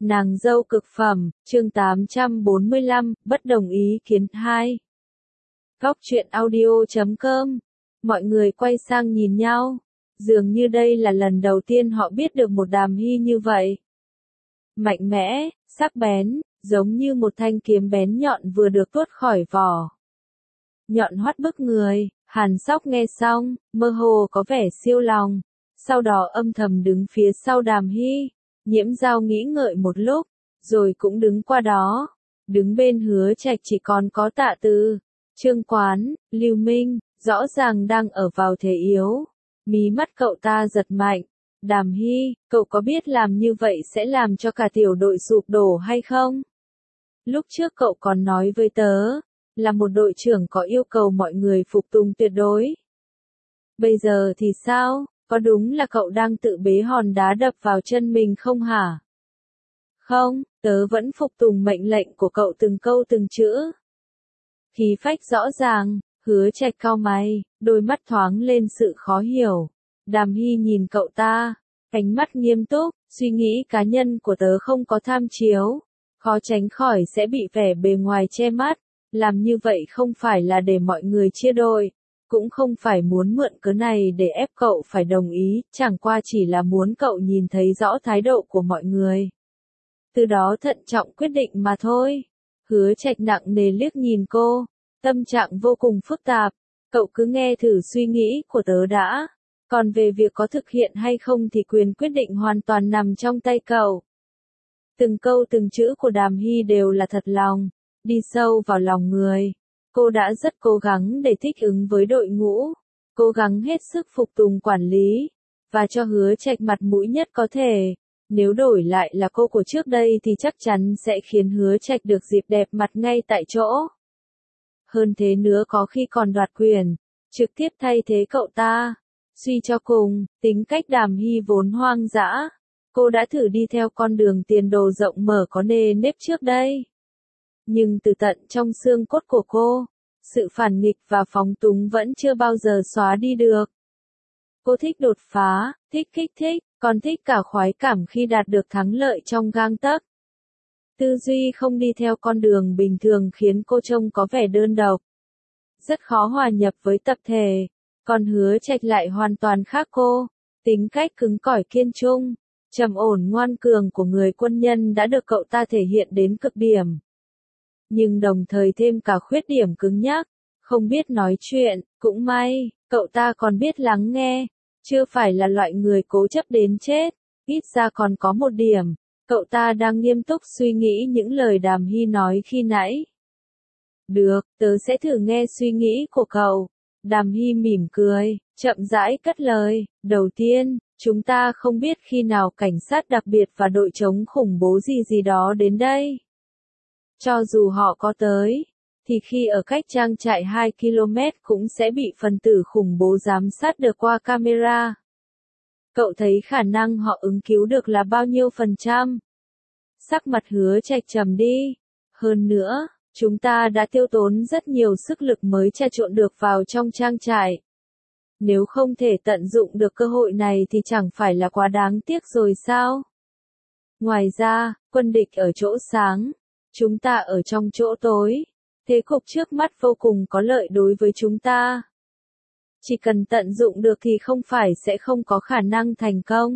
Nàng dâu cực phẩm, chương 845, bất đồng ý kiến 2. Góc truyện audio.com. Mọi người quay sang nhìn nhau. Dường như đây là lần đầu tiên họ biết được một Đàm Hy như vậy. Mạnh mẽ, sắc bén, giống như một thanh kiếm bén nhọn vừa được tuốt khỏi vỏ. Nhọn hoắt bức người, Hàn Sóc nghe xong, mơ hồ có vẻ siêu lòng. Sau đó âm thầm đứng phía sau Đàm Hy. Nhiễm Giao nghĩ ngợi một lúc, rồi cũng đứng qua đó. Đứng bên Hứa Trạch chỉ còn có Tạ Từ, Trương Quán, Lưu Minh, rõ ràng đang ở vào thế yếu. Mí mắt cậu ta giật mạnh. Đàm Hy, cậu có biết làm như vậy sẽ làm cho cả tiểu đội sụp đổ hay không? Lúc trước cậu còn nói với tớ, là một đội trưởng có yêu cầu mọi người phục tùng tuyệt đối. Bây giờ thì sao? Có đúng là cậu đang tự bế hòn đá đập vào chân mình không hả? Không, tớ vẫn phục tùng mệnh lệnh của cậu từng câu từng chữ. Khí phách rõ ràng, Hứa Trạch cau mày, đôi mắt thoáng lên sự khó hiểu. Đàm Hy nhìn cậu ta, ánh mắt nghiêm túc, suy nghĩ cá nhân của tớ không có tham chiếu. Khó tránh khỏi sẽ bị vẻ bề ngoài che mắt. Làm như vậy không phải là để mọi người chia đôi. Cũng không phải muốn mượn cớ này để ép cậu phải đồng ý, chẳng qua chỉ là muốn cậu nhìn thấy rõ thái độ của mọi người. Từ đó thận trọng quyết định mà thôi. Hứa Trạch nặng nề liếc nhìn cô, tâm trạng vô cùng phức tạp. Cậu cứ nghe thử suy nghĩ của tớ đã. Còn về việc có thực hiện hay không thì quyền quyết định hoàn toàn nằm trong tay cậu. Từng câu từng chữ của Đàm Hy đều là thật lòng, đi sâu vào lòng người. Cô đã rất cố gắng để thích ứng với đội ngũ, cố gắng hết sức phục tùng quản lý, và cho Hứa Trạch mặt mũi nhất có thể. Nếu đổi lại là cô của trước đây thì chắc chắn sẽ khiến Hứa Trạch được dịp đẹp mặt ngay tại chỗ. Hơn thế nữa có khi còn đoạt quyền, trực tiếp thay thế cậu ta. Suy cho cùng, tính cách Đàm Hy vốn hoang dã. Cô đã thử đi theo con đường tiền đồ rộng mở có nề nếp trước đây. Nhưng từ tận trong xương cốt của cô, sự phản nghịch và phóng túng vẫn chưa bao giờ xóa đi được. Cô thích đột phá, thích kích thích, còn thích cả khoái cảm khi đạt được thắng lợi trong gang tấc. Tư duy không đi theo con đường bình thường khiến cô trông có vẻ đơn độc. Rất khó hòa nhập với tập thể, còn Hứa Trạch lại hoàn toàn khác cô. Tính cách cứng cỏi kiên trung, trầm ổn ngoan cường của người quân nhân đã được cậu ta thể hiện đến cực điểm. Nhưng đồng thời thêm cả khuyết điểm cứng nhắc, không biết nói chuyện, cũng may, cậu ta còn biết lắng nghe, chưa phải là loại người cố chấp đến chết, ít ra còn có một điểm, cậu ta đang nghiêm túc suy nghĩ những lời Đàm Hy nói khi nãy. Được, tớ sẽ thử nghe suy nghĩ của cậu. Đàm Hy mỉm cười, chậm rãi cất lời, đầu tiên, chúng ta không biết khi nào cảnh sát đặc biệt và đội chống khủng bố gì đó đến đây. Cho dù họ có tới, thì khi ở cách trang trại 2 km cũng sẽ bị phần tử khủng bố giám sát được qua camera. Cậu thấy khả năng họ ứng cứu được là bao nhiêu %? Sắc mặt Hứa Trạch trầm đi. Hơn nữa, chúng ta đã tiêu tốn rất nhiều sức lực mới trà trộn được vào trong trang trại. Nếu không thể tận dụng được cơ hội này thì chẳng phải là quá đáng tiếc rồi sao? Ngoài ra, quân địch ở chỗ sáng, chúng ta ở trong chỗ tối. Thế cục trước mắt vô cùng có lợi đối với chúng ta. Chỉ cần tận dụng được thì không phải sẽ không có khả năng thành công.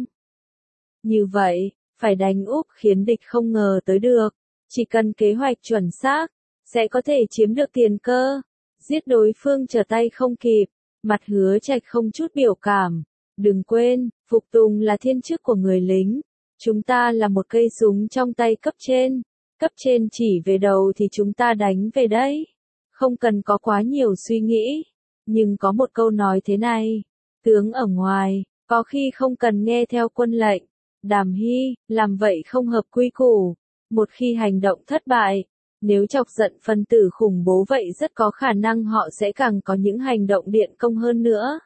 Như vậy, phải đánh úp khiến địch không ngờ tới được. Chỉ cần kế hoạch chuẩn xác, sẽ có thể chiếm được tiền cơ. Giết đối phương trở tay không kịp. Mặt Hứa Trạch không chút biểu cảm. Đừng quên, phục tùng là thiên chức của người lính. Chúng ta là một cây súng trong tay cấp trên. Cấp trên chỉ về đầu thì chúng ta đánh về đấy. Không cần có quá nhiều suy nghĩ. Nhưng có một câu nói thế này. Tướng ở ngoài, có khi không cần nghe theo quân lệnh. Đàm Hy, làm vậy không hợp quy củ. Một khi hành động thất bại, nếu chọc giận phần tử khủng bố vậy rất có khả năng họ sẽ càng có những hành động điện công hơn nữa.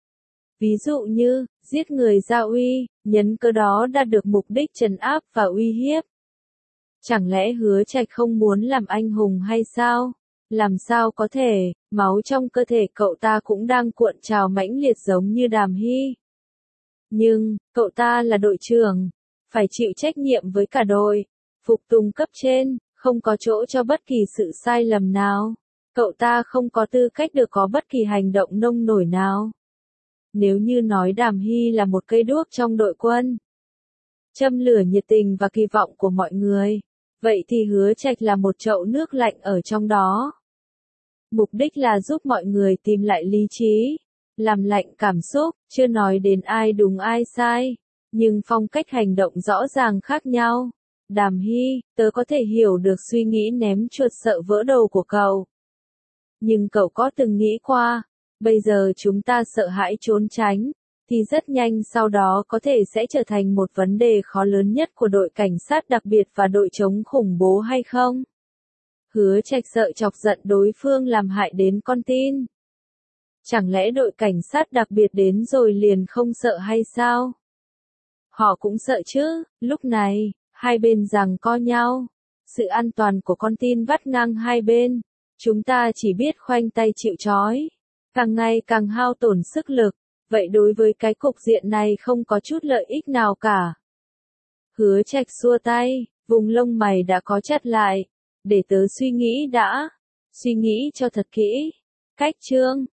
Ví dụ như, giết người Gia Uy, nhấn cớ đó đạt được mục đích trấn áp và uy hiếp. Chẳng lẽ Hứa Trạch không muốn làm anh hùng hay sao? Làm sao có thể, máu trong cơ thể cậu ta cũng đang cuộn trào mãnh liệt giống như Đàm Hy. Nhưng, cậu ta là đội trưởng, phải chịu trách nhiệm với cả đội, phục tùng cấp trên, không có chỗ cho bất kỳ sự sai lầm nào. Cậu ta không có tư cách được có bất kỳ hành động nông nổi nào. Nếu như nói Đàm Hy là một cây đuốc trong đội quân, châm lửa nhiệt tình và kỳ vọng của mọi người, vậy thì Hứa Trạch là một chậu nước lạnh ở trong đó. Mục đích là giúp mọi người tìm lại lý trí, làm lạnh cảm xúc, chưa nói đến ai đúng ai sai, nhưng phong cách hành động rõ ràng khác nhau. Đàm Hy, tớ có thể hiểu được suy nghĩ ném chuột sợ vỡ đầu của cậu. Nhưng cậu có từng nghĩ qua, bây giờ chúng ta sợ hãi trốn tránh, thì rất nhanh sau đó có thể sẽ trở thành một vấn đề khó lớn nhất của đội cảnh sát đặc biệt và đội chống khủng bố hay không? Hứa Trạch sợ chọc giận đối phương làm hại đến con tin. Chẳng lẽ đội cảnh sát đặc biệt đến rồi liền không sợ hay sao? Họ cũng sợ chứ, lúc này, hai bên giằng co nhau. Sự an toàn của con tin vắt ngang hai bên. Chúng ta chỉ biết khoanh tay chịu trói. Càng ngày càng hao tổn sức lực. Vậy đối với cái cục diện này không có chút lợi ích nào cả. Hứa Trạch xua tay, vùng lông mày đã có chặt lại. Để tớ suy nghĩ đã. Suy nghĩ cho thật kỹ. Cách chương